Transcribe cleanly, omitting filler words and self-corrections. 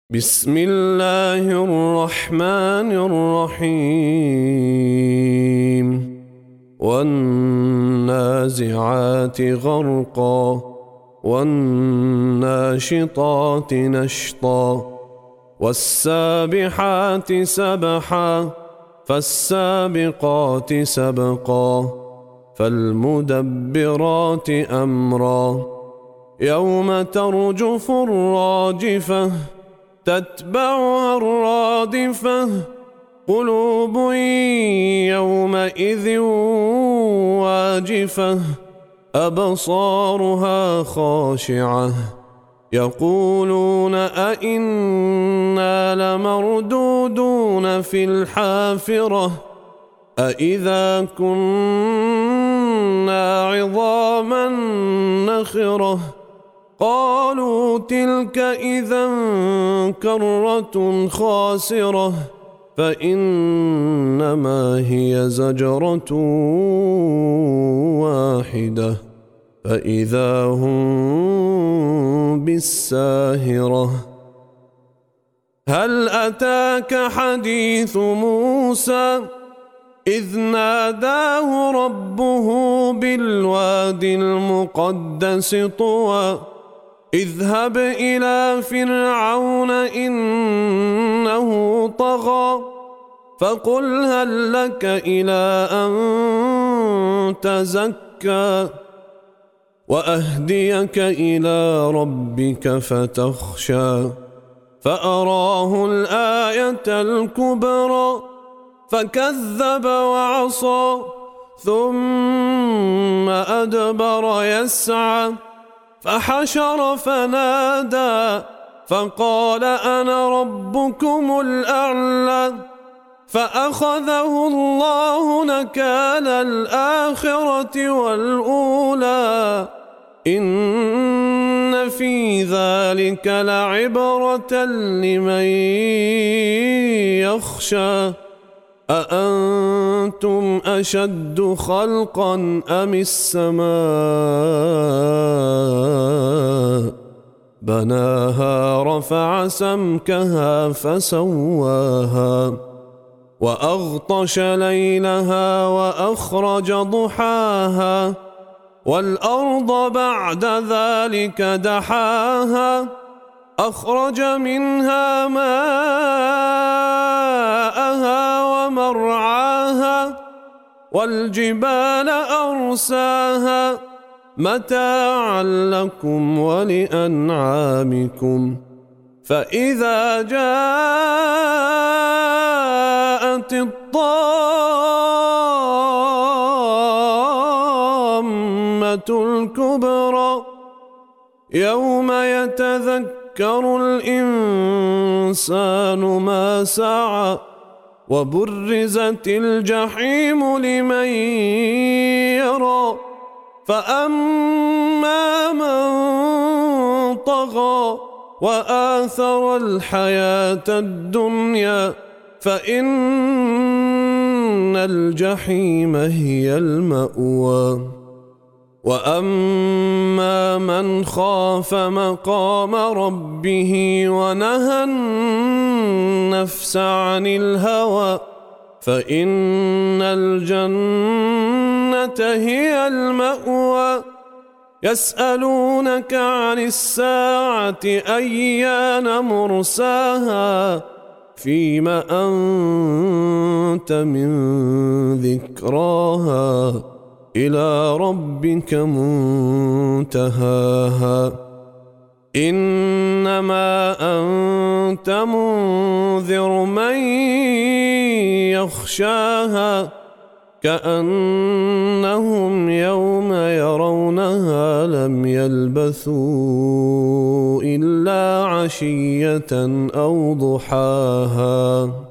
بسم الله الرحمن الرحيم والنازعات غرقا والناشطات نشطا والسابحات سبحا فالسابقات سبقا فالمدبرات أمرا يوم ترجف الراجفة تتبعها الرادفة قلوب يومئذ واجفة أبصارها خاشعة يقولون أئنا لمردودون في الحافرة أئذا كنا عظاما نخرة قالوا تلك إذا كرة خاسرة فإنما هي زجرة واحدة فإذا هم بالساهرة هل أتاك حديث موسى إذ ناداه ربه بالواد المقدس طوى اذهب إلى فرعون إنه طغى فقل هل لك إلى أن تزكى وأهديك إلى ربك فتخشى فأراه الآية الكبرى فكذب وعصى ثم أدبر يسعى فحشر فنادى فقال أنا ربكم الأعلى فأخذه الله نكال الآخرة والأولى إن في ذلك لعبرة لمن يخشى أأنتم أشد خلقا أم السماء بناها رفع سمكها فسواها وأغطش ليلها وأخرج ضحاها والأرض بعد ذلك دحاها أخرج منها ماءها ومرعاها والجبال أرساها متاعا لكم ولأنعامكم فإذا جاءت الطامة الكبرى يوم يتذكر الإنسان ما سعى وبرزت الجحيم لمن يرى فأما من طغى وآثر الحياة الدنيا فإن الجحيم هي المأوى وأما من خاف مقام ربه ونهى النفس عن الهوى فإن الجنة هي المأوى يسألونك عن الساعة أيان مرساها فيم أنت من ذكراها إلى ربك منتهاها إنما أنت منذر من يخشاها كأنهم يوم يرونها لم يلبثوا إلا عشية أو ضحاها